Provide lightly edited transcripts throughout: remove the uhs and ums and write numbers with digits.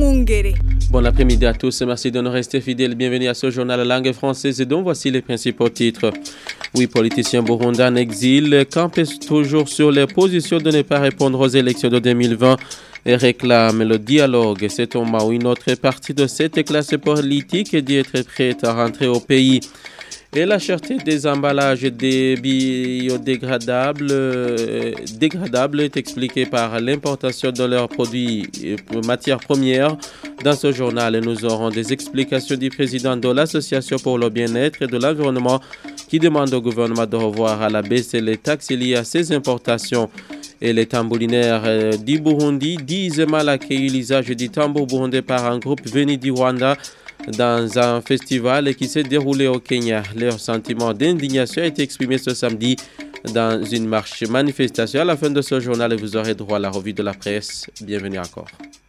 Mwungere. Bon après-midi à tous, merci de nous rester fidèles. Bienvenue à ce journal de langue française et dont voici les principaux titres. Oui, politiciens burundais en exil campent toujours sur les positions de ne pas répondre aux élections de 2020 et réclament le dialogue. C'est au moment où une autre partie de cette classe politique dit être prête à rentrer au pays. Et la cherté des emballages des biodégradables est expliquée par l'importation de leurs produits matières premières. Dans ce journal, nous aurons des explications du président de l'Association pour le bien-être et de l'environnement qui demande au gouvernement de revoir à la baisse les taxes liées à ces importations. Et les tambourinaires du Burundi disent mal accueillir l'usage du tambour burundais par un groupe venu du Rwanda dans un festival qui s'est déroulé au Kenya. Leur sentiment d'indignation a été exprimé ce samedi dans une marche manifestation. À la fin de ce journal, vous aurez droit à la revue de la presse. Bienvenue encore.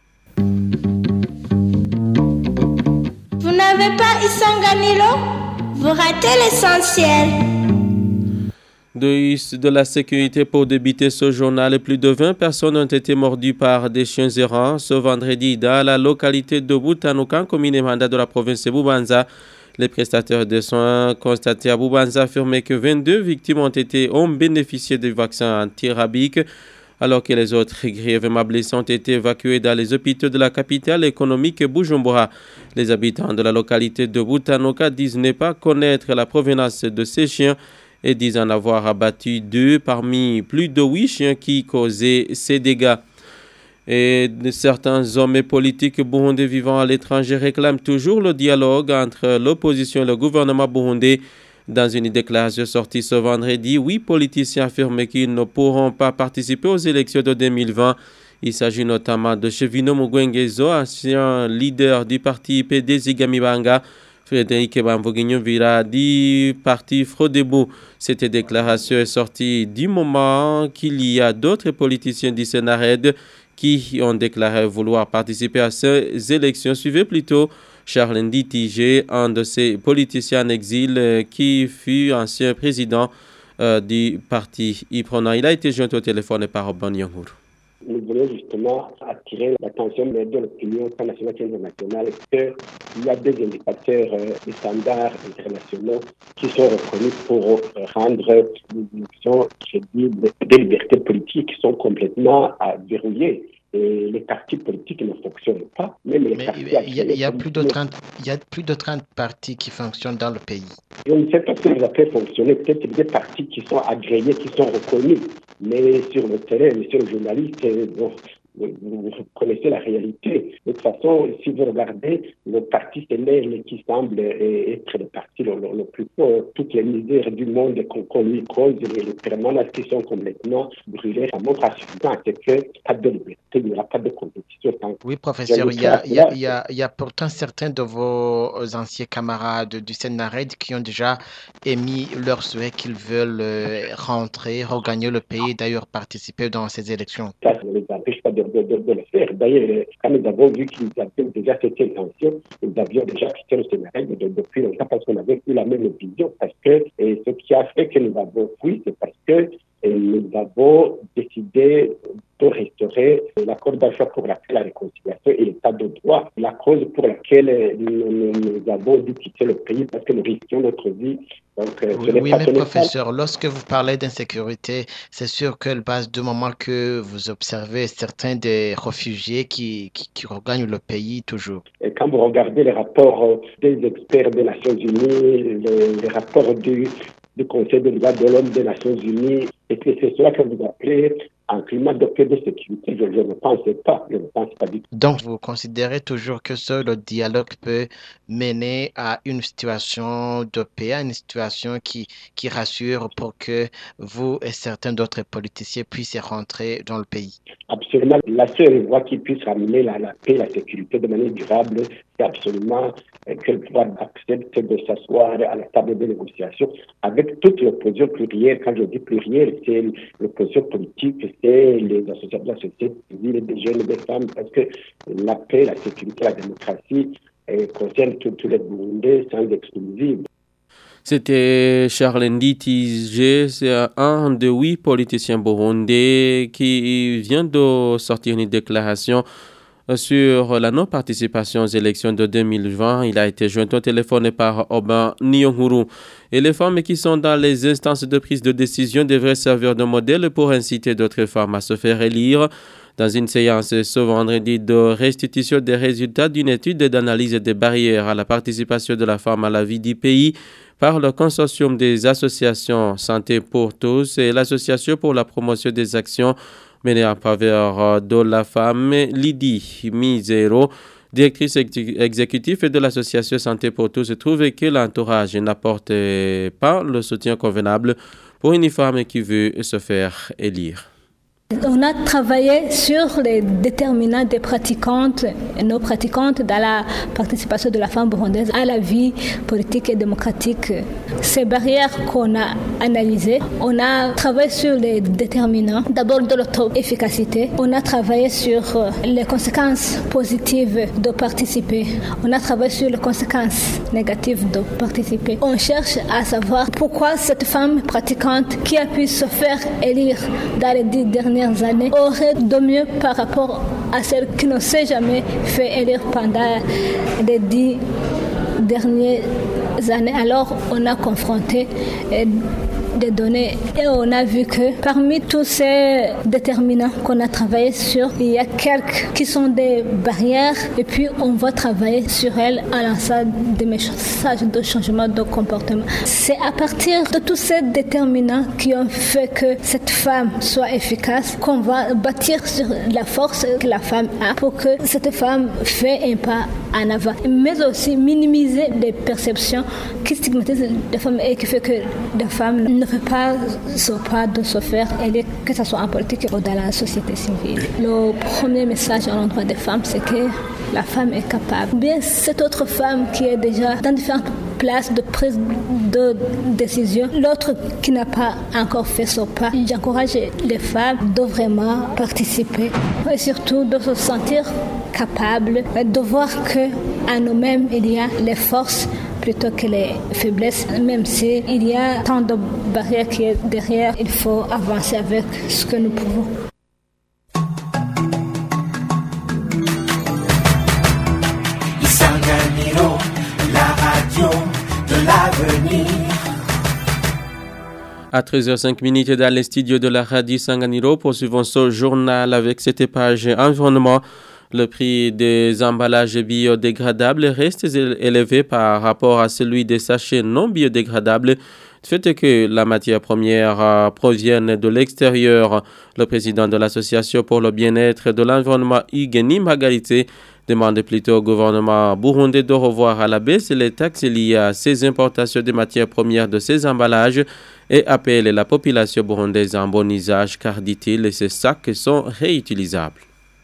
Vous n'avez pas Isanganilo? Vous ratez l'essentiel. De la sécurité pour débuter ce journal, plus de 20 personnes ont été mordues par des chiens errants ce vendredi dans la localité de Butanuka, commune et mandat de la province de Bubanza. Les prestataires de soins constatés à Bubanza affirmaient que 22 victimes ont bénéficié du vaccin antirabique, alors que les autres grièvement blessés ont été évacués dans les hôpitaux de la capitale économique Bujumbura. Les habitants de la localité de Butanuka disent ne pas connaître la provenance de ces chiens et disent en avoir abattu 2 parmi plus de 8 chiens qui causaient ces dégâts. Et certains hommes politiques burundais vivant à l'étranger réclament toujours le dialogue entre l'opposition et le gouvernement burundais. Dans une déclaration sortie ce vendredi, 8 politiciens affirment qu'ils ne pourront pas participer aux élections de 2020. Il s'agit notamment de Chevino Mugwengezo, ancien leader du parti PD Zigamibanga, Frédéric Bamboguignon Vira du parti Frodebo. Cette déclaration est sortie du moment qu'il y a d'autres politiciens du Sénarède qui ont déclaré vouloir participer à ces élections. Suivez plutôt Charles Nditige, un de ces politiciens en exil qui fut ancien président du parti Iprona. Il a été joint au téléphone par Obon Yongour. Nous voulons justement attirer l'attention de l'opinion nationale et internationale qu'il y a des indicateurs des standards internationaux qui sont reconnus pour rendre les élections crédibles. Des libertés politiques qui sont complètement verrouillées. Et les partis politiques ne fonctionnent pas. Même les il y a plus de 30 partis qui fonctionnent dans le pays. Je ne sais pas ce que vous appelez fonctionner. Peut-être des partis qui sont agréés, qui sont reconnus. Mais sur le terrain, monsieur le journaliste, vous connaissez la réalité. De toute façon, si vous regardez, le parti CNL qui semble être le parti le plus fort, toutes les misères du monde qu'on lui cause, les permanences qui sont complètement brûlées, ça montre à suffisant que pas de liberté, il n'y aura pas de compétition. Oui, professeur, il y a pourtant certains de vos anciens camarades du Sénarède qui ont déjà émis leur souhait qu'ils veulent rentrer, regagner le pays, d'ailleurs participer dans ces élections. Ça ne les empêche pas de le faire. D'ailleurs, quand nous avons vu qu'ils avaient déjà cette intention, nous avions déjà quitté le Sénarède depuis longtemps parce qu'on avait eu la même vision. Parce que ce qui a fait que nous avons fui, c'est parce que nous avons décidé de restaurer l'accord d'achat pour la réconciliation et l'état de droit, la cause pour laquelle nous avons dû quitter le pays parce que nous risquions notre vie. Donc, oui, mais professeur, lorsque vous parlez d'insécurité, c'est sur quelle base du moment que vous observez certains des réfugiés qui regagnent le pays toujours? Et quand vous regardez les rapports des experts des Nations Unies, les rapports du Conseil des droits de l'homme des Nations Unies, et que c'est cela que vous appelez un climat de paix de sécurité, je ne pense pas du tout. Donc, vous considérez toujours que seul le dialogue peut mener à une situation de paix, à une situation qui rassure pour que vous et certains d'autres politiciens puissent rentrer dans le pays? Absolument. La seule voie qui puisse ramener la paix, la sécurité de manière durable, c'est absolument que le pouvoir accepte de s'asseoir à la table de négociation avec toute l'opposition plurielle. Quand je dis plurielle, c'est l'opposition politique, c'est les associations de la société civile, des jeunes, des femmes, parce que la paix, la sécurité, la démocratie concernent tous les Burundais sans exclusive. C'était Charles Nditige, c'est un de 8 politiciens burundais qui vient de sortir une déclaration Sur la non-participation aux élections de 2020, il a été joint au téléphone par Oban Nyonguru. Et les femmes qui sont dans les instances de prise de décision devraient servir de modèle pour inciter d'autres femmes à se faire élire. Dans une séance ce vendredi de restitution des résultats d'une étude d'analyse des barrières à la participation de la femme à la vie du pays par le consortium des associations Santé pour tous et l'Association pour la promotion des actions menées en faveur de la femme, Lydie Misero, directrice exécutive de l'association Santé pour tous, trouve que l'entourage n'apporte pas le soutien convenable pour une femme qui veut se faire élire. On a travaillé sur les déterminants des pratiquantes et non pratiquantes dans la participation de la femme burundaise à la vie politique et démocratique. Ces barrières qu'on a analysées, on a travaillé sur les déterminants, d'abord de l'auto-efficacité, on a travaillé sur les conséquences positives de participer, on a travaillé sur les conséquences négatives de participer. On cherche à savoir pourquoi cette femme pratiquante qui a pu se faire élire dans les 10 dernières années aurait de mieux par rapport à celle qui ne s'est jamais fait élire pendant les 10 dernières années. Alors on a confronté des données et on a vu que parmi tous ces déterminants qu'on a travaillé sur, il y a quelques qui sont des barrières et puis on va travailler sur elles en lançant des messages de changement de comportement. C'est à partir de tous ces déterminants qui ont fait que cette femme soit efficace qu'on va bâtir sur la force que la femme a pour que cette femme fait un pas en avant, mais aussi minimiser les perceptions qui stigmatisent les femmes et qui fait que les femmes ne fait pas ce pas de se faire élire, que ce soit en politique ou dans la société civile. Le premier message à l'endroit des femmes, c'est que la femme est capable. Bien, cette autre femme qui est déjà dans différentes places de prise de décision, l'autre qui n'a pas encore fait ce pas, j'encourage les femmes de vraiment participer et surtout de se sentir capables, de voir qu'en nous-mêmes, il y a les forces plutôt que les faiblesses, même s'il y a tant de barrières qui est derrière, il faut avancer avec ce que nous pouvons. Isanganiro, la radio de l'avenir. À 13h05 dans les studios de la radio Isanganiro, poursuivons ce journal avec cette page environnement. Le prix des emballages biodégradables reste élevé par rapport à celui des sachets non biodégradables. Du fait que la matière première provienne de l'extérieur, le président de l'association pour le bien-être de l'environnement, Igeni Magalite, demande plutôt au gouvernement burundais de revoir à la baisse les taxes liées à ces importations de matières premières de ces emballages et appelle la population burundaise en bon usage car, dit-il, ces sacs sont réutilisables.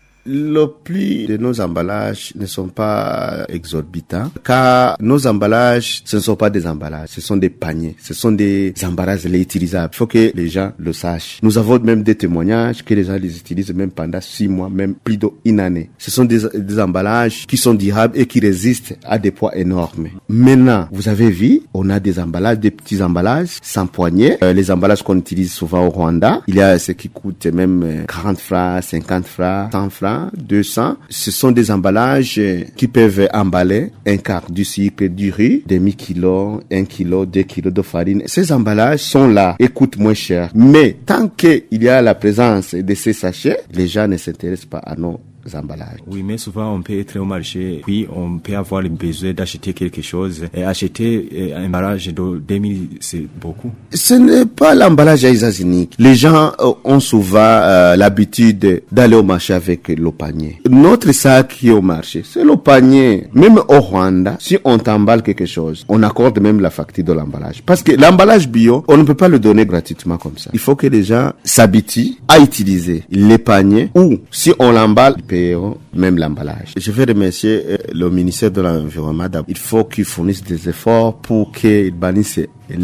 Le prix de nos emballages ne sont pas exorbitants car nos emballages, ce ne sont pas des emballages, ce sont des paniers, ce sont des emballages réutilisables. Il faut que les gens le sachent. Nous avons même des témoignages que les gens les utilisent même pendant 6 mois, même plus d'une année. Ce sont des emballages qui sont durables et qui résistent à des poids énormes. Maintenant, vous avez vu, on a des emballages, des petits emballages sans poignée. Les emballages qu'on utilise souvent au Rwanda, il y a ce qui coûte même 40 francs, 50 francs, 100 francs. 200, ce sont des emballages qui peuvent emballer un quart du sucre, du riz, demi-kilo, 1 kilo, 2 kilos de farine. Ces emballages sont là et coûtent moins cher. Mais tant qu'il y a la présence de ces sachets, les gens ne s'intéressent pas à nos emballages. Oui, mais souvent on peut être au marché, puis on peut avoir le besoin d'acheter quelque chose et acheter un emballage de 2000, c'est beaucoup. Ce n'est pas l'emballage à usage unique. Les gens ont souvent l'habitude d'aller au marché avec le panier. Notre sac qui est au marché, c'est le panier. Même au Rwanda, si on t'emballe quelque chose, on accorde même la facture de l'emballage. Parce que l'emballage bio, on ne peut pas le donner gratuitement comme ça. Il faut que les gens s'habituent à utiliser les paniers ou si on l'emballe, payeront même l'emballage. Je veux remercier le ministère de l'Environnement. Il faut qu'il fournisse des efforts pour qu'il bannisse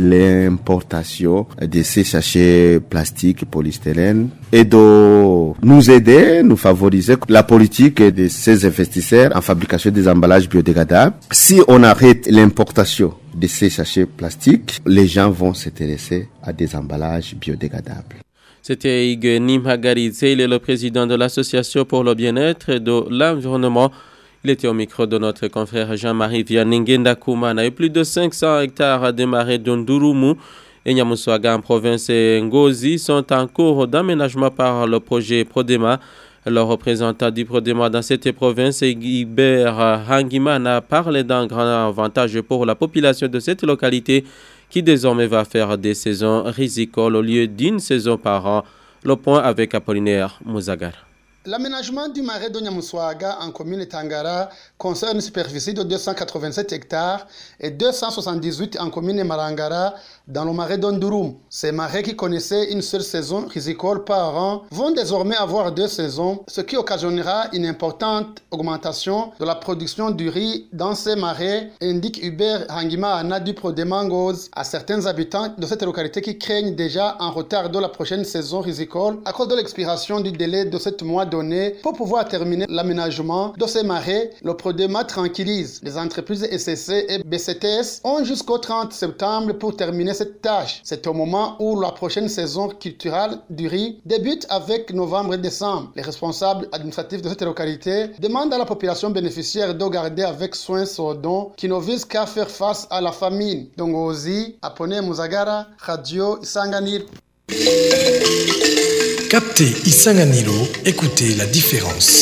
l'importation de ces sachets plastiques et polystyrène et de nous aider, nous favoriser la politique de ces investisseurs en fabrication des emballages biodégradables. Si on arrête l'importation de ces sachets plastiques, les gens vont s'intéresser à des emballages biodégradables. C'était Hugues Nimhagaridze, il est le président de l'Association pour le bien-être et de l'environnement. Il était au micro de notre confrère Jean-Marie Vianney Ngendakoumana. Et plus de 500 hectares de marais de Ndurumu et Nyamusaga en province Ngozi sont en cours d'aménagement par le projet Prodema. Le représentant du Prodema dans cette province, Guibert Hangimana, parle d'un grand avantage pour la population de cette localité qui désormais va faire des saisons rizicoles au lieu d'une saison par an. Le point avec Apollinaire Mouzagar. L'aménagement du marais de Nyamuswaga en commune Tangara concerne une superficie de 287 hectares et 278 en commune Marangara dans le marais d'Ondurum. Ces marais qui connaissaient une seule saison rizicole par an vont désormais avoir 2 saisons, ce qui occasionnera une importante augmentation de la production du riz dans ces marais, indique Hubert Hangima Anna du Prodema Ngozi à certains habitants de cette localité qui craignent déjà un retard de la prochaine saison rizicole à cause de l'expiration du délai de 7 mois donné pour pouvoir terminer l'aménagement de ces marais. Le Prodema tranquillise. Les entreprises SCC et BCTS ont jusqu'au 30 septembre pour terminer cette tâche. C'est au moment où la prochaine saison culturelle du riz débute avec novembre et décembre. Les responsables administratifs de cette localité demandent à la population bénéficiaire de garder avec soin ce don qui ne vise qu'à faire face à la famine. Ngozi, Apone Muzagara, Radio Isanganiro. Captez Isanganiro, écoutez la différence.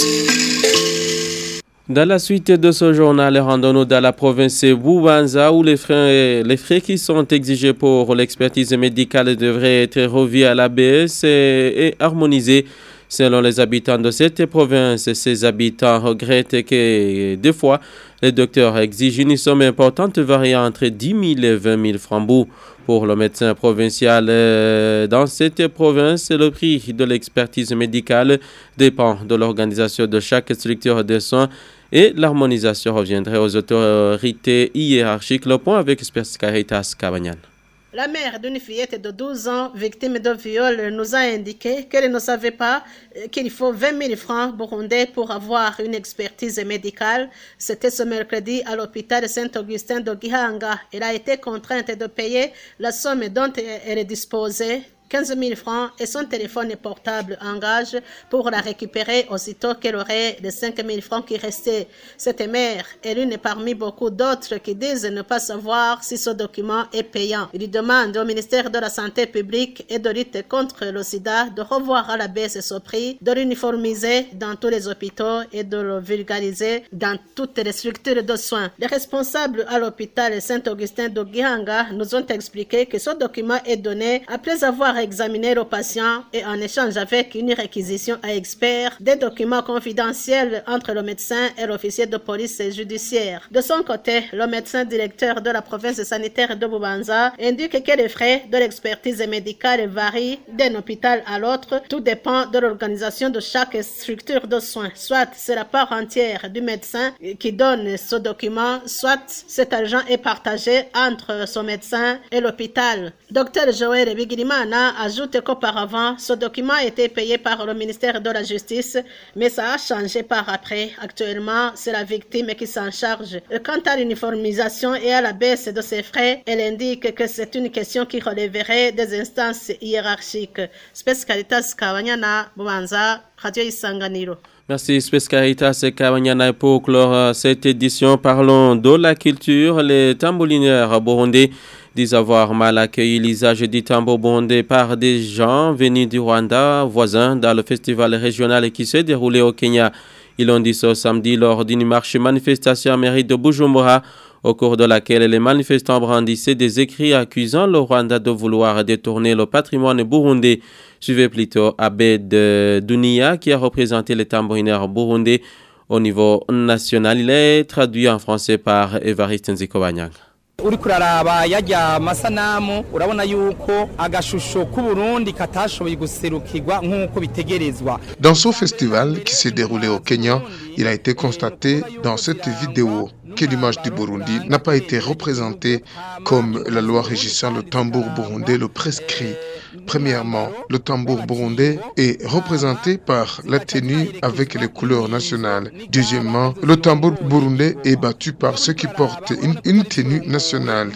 Dans la suite de ce journal, rendons-nous dans la province Bubanza où les frais qui sont exigés pour l'expertise médicale devraient être revus à l'ABS et harmonisés. Selon les habitants de cette province, ces habitants regrettent que des fois, les docteurs exigent une somme importante variant entre 10 000 et 20 000 francs. Pour le médecin provincial dans cette province, le prix de l'expertise médicale dépend de l'organisation de chaque structure de soins et l'harmonisation reviendrait aux autorités hiérarchiques. Le point avec Caritas Cabanyan. La mère d'une fillette de 12 ans, victime de viol, nous a indiqué qu'elle ne savait pas qu'il faut 20 000 francs burundais pour avoir une expertise médicale. C'était ce mercredi à l'hôpital Saint-Augustin de Gihanga. Elle a été contrainte de payer la somme dont elle est disposée, 15 000 francs, et son téléphone portable en gage pour la récupérer aussitôt qu'elle aurait les 5 000 francs qui restaient. Cette mère est l'une parmi beaucoup d'autres qui disent ne pas savoir si ce document est payant. Il demande au ministère de la Santé publique et de lutte contre le sida de revoir à la baisse ce prix, de l'uniformiser dans tous les hôpitaux et de le vulgariser dans toutes les structures de soins. Les responsables à l'hôpital Saint-Augustin de Gihanga nous ont expliqué que ce document est donné après avoir examiner le patient et en échange avec une réquisition à expert des documents confidentiels entre le médecin et l'officier de police judiciaire. De son côté, le médecin directeur de la province sanitaire de Bubanza indique que les frais de l'expertise médicale varient d'un hôpital à l'autre. Tout dépend de l'organisation de chaque structure de soins. Soit c'est la part entière du médecin qui donne ce document, soit cet argent est partagé entre son médecin et l'hôpital. Dr Joël Bigirimana ajoute qu'auparavant, ce document était payé par le ministère de la Justice, mais ça a changé par après. Actuellement, c'est la victime qui s'en charge. Quant à l'uniformisation et à la baisse de ses frais, elle indique que c'est une question qui relèverait des instances hiérarchiques. Spes Caritas Kawanyana, Bubanza, Radio Isanganiro. Merci Spes Caritas Kawanyana. Pour clore cette édition, parlons de la culture. Les tambourinaires burundais disent avoir mal accueilli l'usage du tambour burundais par des gens venus du Rwanda voisin dans le festival régional qui s'est déroulé au Kenya. Ils l'ont dit ce samedi lors d'une marche manifestation à mairie de Bujumbura, au cours de laquelle les manifestants brandissaient des écrits accusant le Rwanda de vouloir détourner le patrimoine burundais. Suivez plutôt Abed Dunia qui a représenté les tambourinaires burundais au niveau national. Il est traduit en français par Evariste Nzikobanyang. uri kuraraba yajya masanamu urabona yuko agashusho ku Burundi katashoboye guserukirwa nkuko bitegerezwa. Dans ce festival qui s'est déroulé au Kenya, il a été constaté dans cette vidéo que l'image du Burundi n'a pas été représentée comme la loi régissant le tambour burundais le prescrit. Premièrement, le tambour burundais est représenté par la tenue avec les couleurs nationales. Deuxièmement, le tambour burundais est battu par ceux qui portent une tenue nationale.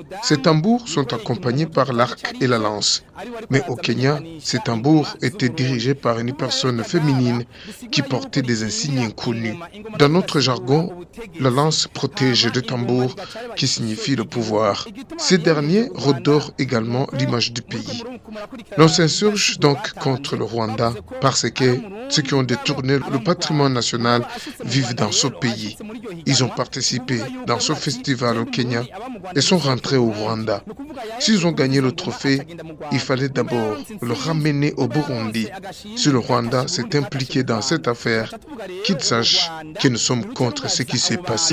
Ces tambours sont accompagnés par l'arc et la lance. Mais au Kenya, ces tambours étaient dirigés par une personne féminine qui portait des insignes inconnus. Dans notre jargon, la lance protège le tambour qui signifie le pouvoir. Ces derniers redorent également l'image du pays. L'on s'insurge donc contre le Rwanda parce que ceux qui ont détourné le patrimoine national vivent dans ce pays. Ils ont participé dans ce festival au Kenya et sont rentrés au Rwanda. S'ils ont gagné le trophée, il fallait d'abord le ramener au Burundi. Si le Rwanda s'est impliqué dans cette affaire, qu'ils sachent que nous sommes contre ce qui s'est passé.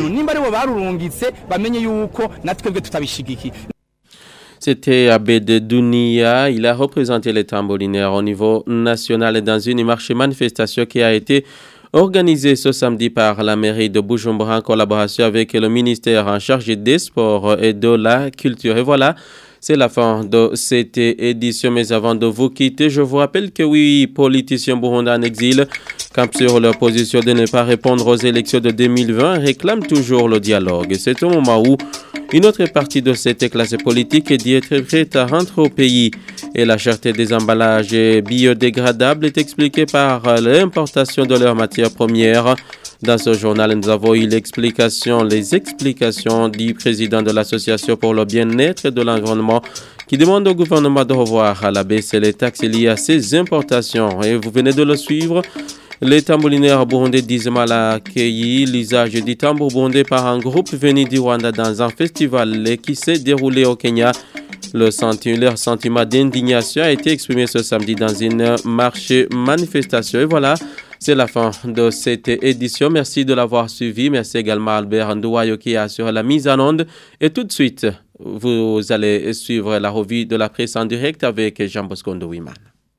C'était Abed Dounia. Il a représenté les tambourinaires au niveau national dans une marche manifestation qui a été organisée ce samedi par la mairie de Bujumbura en collaboration avec le ministère en charge des sports et de la culture. Et voilà, c'est la fin de cette édition. Mais avant de vous quitter, je vous rappelle que 8 politiciens burundais en exil campent sur leur position de ne pas répondre aux élections de 2020 et réclament toujours le dialogue. C'est au moment où une autre partie de cette classe politique dit être prête à rentrer au pays. Et la cherté des emballages biodégradables est expliquée par l'importation de leurs matières premières. Dans ce journal, nous avons eu les explications du président de l'association pour le bien-être de l'environnement qui demande au gouvernement de revoir à la baisse les taxes liées à ces importations. Et vous venez de le suivre. Les tambourinaires burundais disent mal accueilli l'usage du tambour burundais par un groupe venu du Rwanda dans un festival qui s'est déroulé au Kenya. Leur sentiment d'indignation a été exprimé ce samedi dans une marche manifestation. Et voilà, c'est la fin de cette édition. Merci de l'avoir suivi. Merci également à Albert Ndouayo qui assure la mise en onde. Et tout de suite, vous allez suivre la revue de la presse en direct avec Jean-Bosco Ndouiman.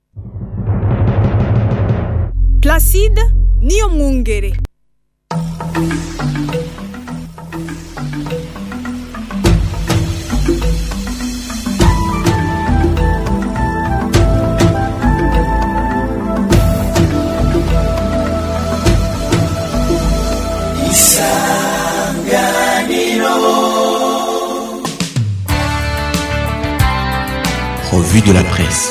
Placide Niomungere. Revue de la presse.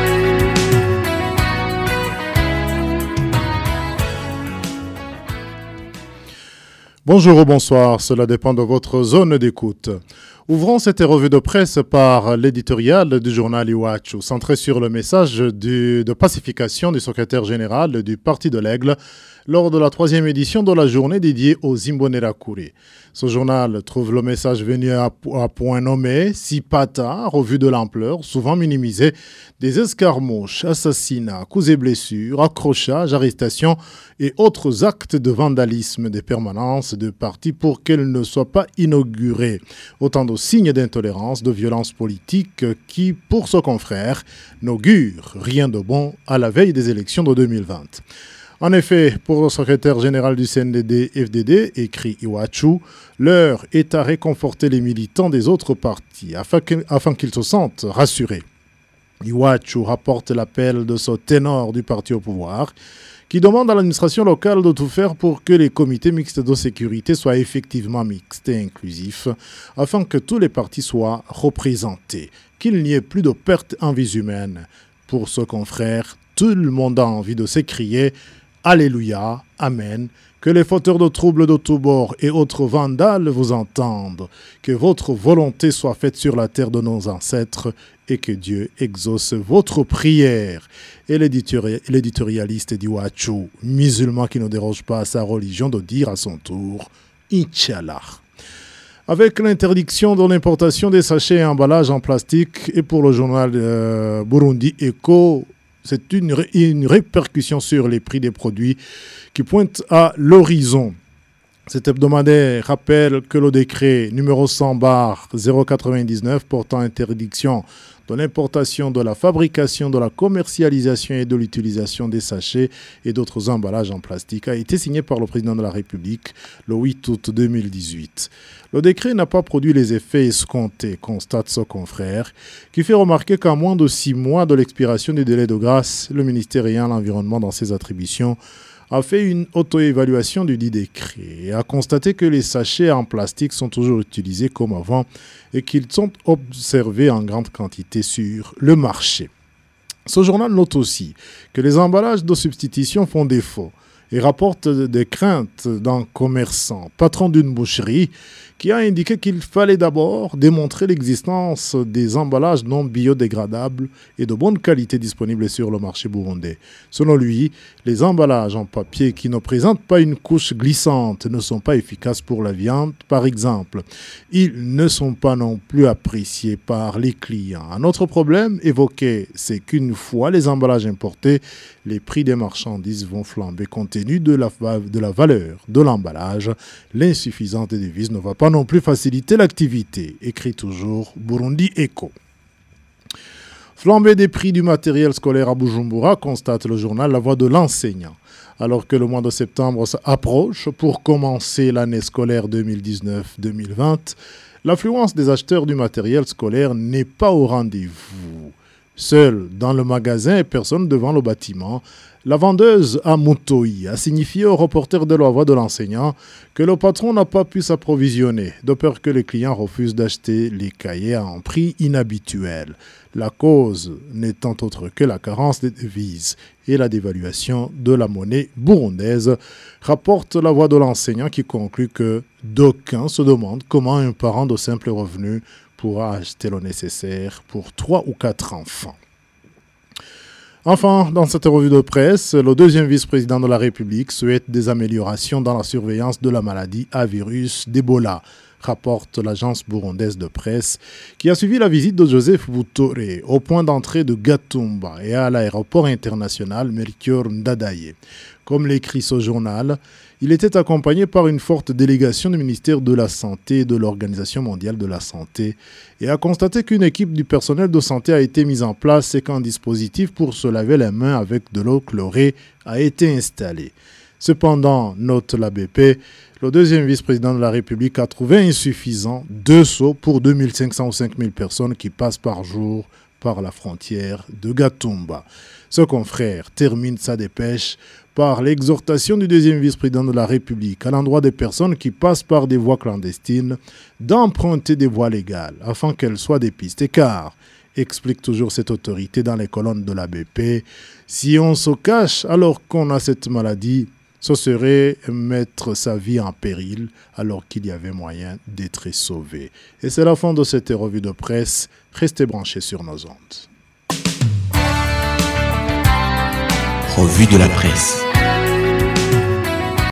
Bonjour ou bonsoir, cela dépend de votre zone d'écoute. Ouvrons cette revue de presse par l'éditorial du journal Iwachu, centré sur le message de pacification du secrétaire général du Parti de l'Aigle lors de la 3e édition de la journée dédiée aux Imbonerakure. Ce journal trouve le message venu à point nommé Sipata, revue de l'ampleur, souvent minimisée, des escarmouches, assassinats, coups et blessures, accrochages, arrestations et autres actes de vandalisme des permanences de partis pour qu'elles ne soient pas inaugurées. Autant de signes d'intolérance, de violence politique qui, pour ce confrère, n'augurent rien de bon à la veille des élections de 2020. En effet, pour le secrétaire général du CNDD-FDD, écrit Iwachu, l'heure est à réconforter les militants des autres partis afin qu'ils se sentent rassurés. Iwachu rapporte l'appel de ce ténor du parti au pouvoir qui demande à l'administration locale de tout faire pour que les comités mixtes de sécurité soient effectivement mixtes et inclusifs afin que tous les partis soient représentés, qu'il n'y ait plus de pertes en vies humaines. Pour ce confrère, tout le monde a envie de s'écrier Alléluia, Amen, que les fauteurs de troubles de tous bords et autres vandales vous entendent, que votre volonté soit faite sur la terre de nos ancêtres et que Dieu exauce votre prière. Et l'éditorialiste d'Iwachu, musulman qui ne déroge pas à sa religion, de dire à son tour Inch'Allah. Avec l'interdiction de l'importation des sachets et emballages en plastique, et pour le journal Burundi Echo, c'est une répercussion sur les prix des produits qui pointe à l'horizon. Cet hebdomadaire rappelle que le décret numéro 100/099 portant interdiction de l'importation, de la fabrication, de la commercialisation et de l'utilisation des sachets et d'autres emballages en plastique a été signé par le président de la République le 8 août 2018. Le décret n'a pas produit les effets escomptés, constate ce confrère, qui fait remarquer qu'à moins de 6 mois de l'expiration du délai de grâce, le ministère ayant l'environnement dans ses attributions a fait une auto-évaluation du dit décret et a constaté que les sachets en plastique sont toujours utilisés comme avant et qu'ils sont observés en grande quantité sur le marché. Ce journal note aussi que les emballages de substitution font défaut et rapporte des craintes d'un commerçant, patron d'une boucherie, qui a indiqué qu'il fallait d'abord démontrer l'existence des emballages non biodégradables et de bonne qualité disponibles sur le marché burundais. Selon lui, les emballages en papier qui ne présentent pas une couche glissante ne sont pas efficaces pour la viande, par exemple. Ils ne sont pas non plus appréciés par les clients. Un autre problème évoqué, c'est qu'une fois les emballages importés, les prix des marchandises vont flamber compte tenu de la valeur de l'emballage. L'insuffisance des devises ne va pas non plus faciliter l'activité, écrit toujours Burundi Echo. Flambée des prix du matériel scolaire à Bujumbura, constate le journal La Voix de l'enseignant. Alors que le mois de septembre approche pour commencer l'année scolaire 2019-2020, l'affluence des acheteurs du matériel scolaire n'est pas au rendez-vous. Seul dans le magasin et personne devant le bâtiment, la vendeuse à Moutoui a signifié au reporter de La Voix de l'enseignant que le patron n'a pas pu s'approvisionner, de peur que les clients refusent d'acheter les cahiers à un prix inhabituel. La cause n'étant autre que la carence des devises et la dévaluation de la monnaie burundaise, rapporte La Voix de l'enseignant qui conclut que d'aucuns se demandent comment un parent de simple revenu pourra acheter le nécessaire pour 3 ou 4 enfants. Enfin, dans cette revue de presse, le deuxième vice-président de la République souhaite des améliorations dans la surveillance de la maladie à virus d'Ebola, rapporte l'agence burundaise de presse, qui a suivi la visite de Joseph Butore au point d'entrée de Gatumba et à l'aéroport international Melchior Ndadaye. Comme l'écrit ce journal, il était accompagné par une forte délégation du ministère de la Santé et de l'Organisation mondiale de la santé et a constaté qu'une équipe du personnel de santé a été mise en place et qu'un dispositif pour se laver les mains avec de l'eau chlorée a été installé. Cependant, note la BP, le deuxième vice-président de la République a trouvé insuffisant 2 seaux pour 2500 ou 5000 personnes qui passent par jour par la frontière de Gatumba. Ce confrère termine sa dépêche par l'exhortation du deuxième vice-président de la République à l'endroit des personnes qui passent par des voies clandestines d'emprunter des voies légales afin qu'elles soient dépistées car, explique toujours cette autorité dans les colonnes de la BP, si on se cache alors qu'on a cette maladie, ce serait mettre sa vie en péril alors qu'il y avait moyen d'être sauvé. Et c'est la fin de cette revue de presse. Restez branchés sur nos ondes. Revue de la presse.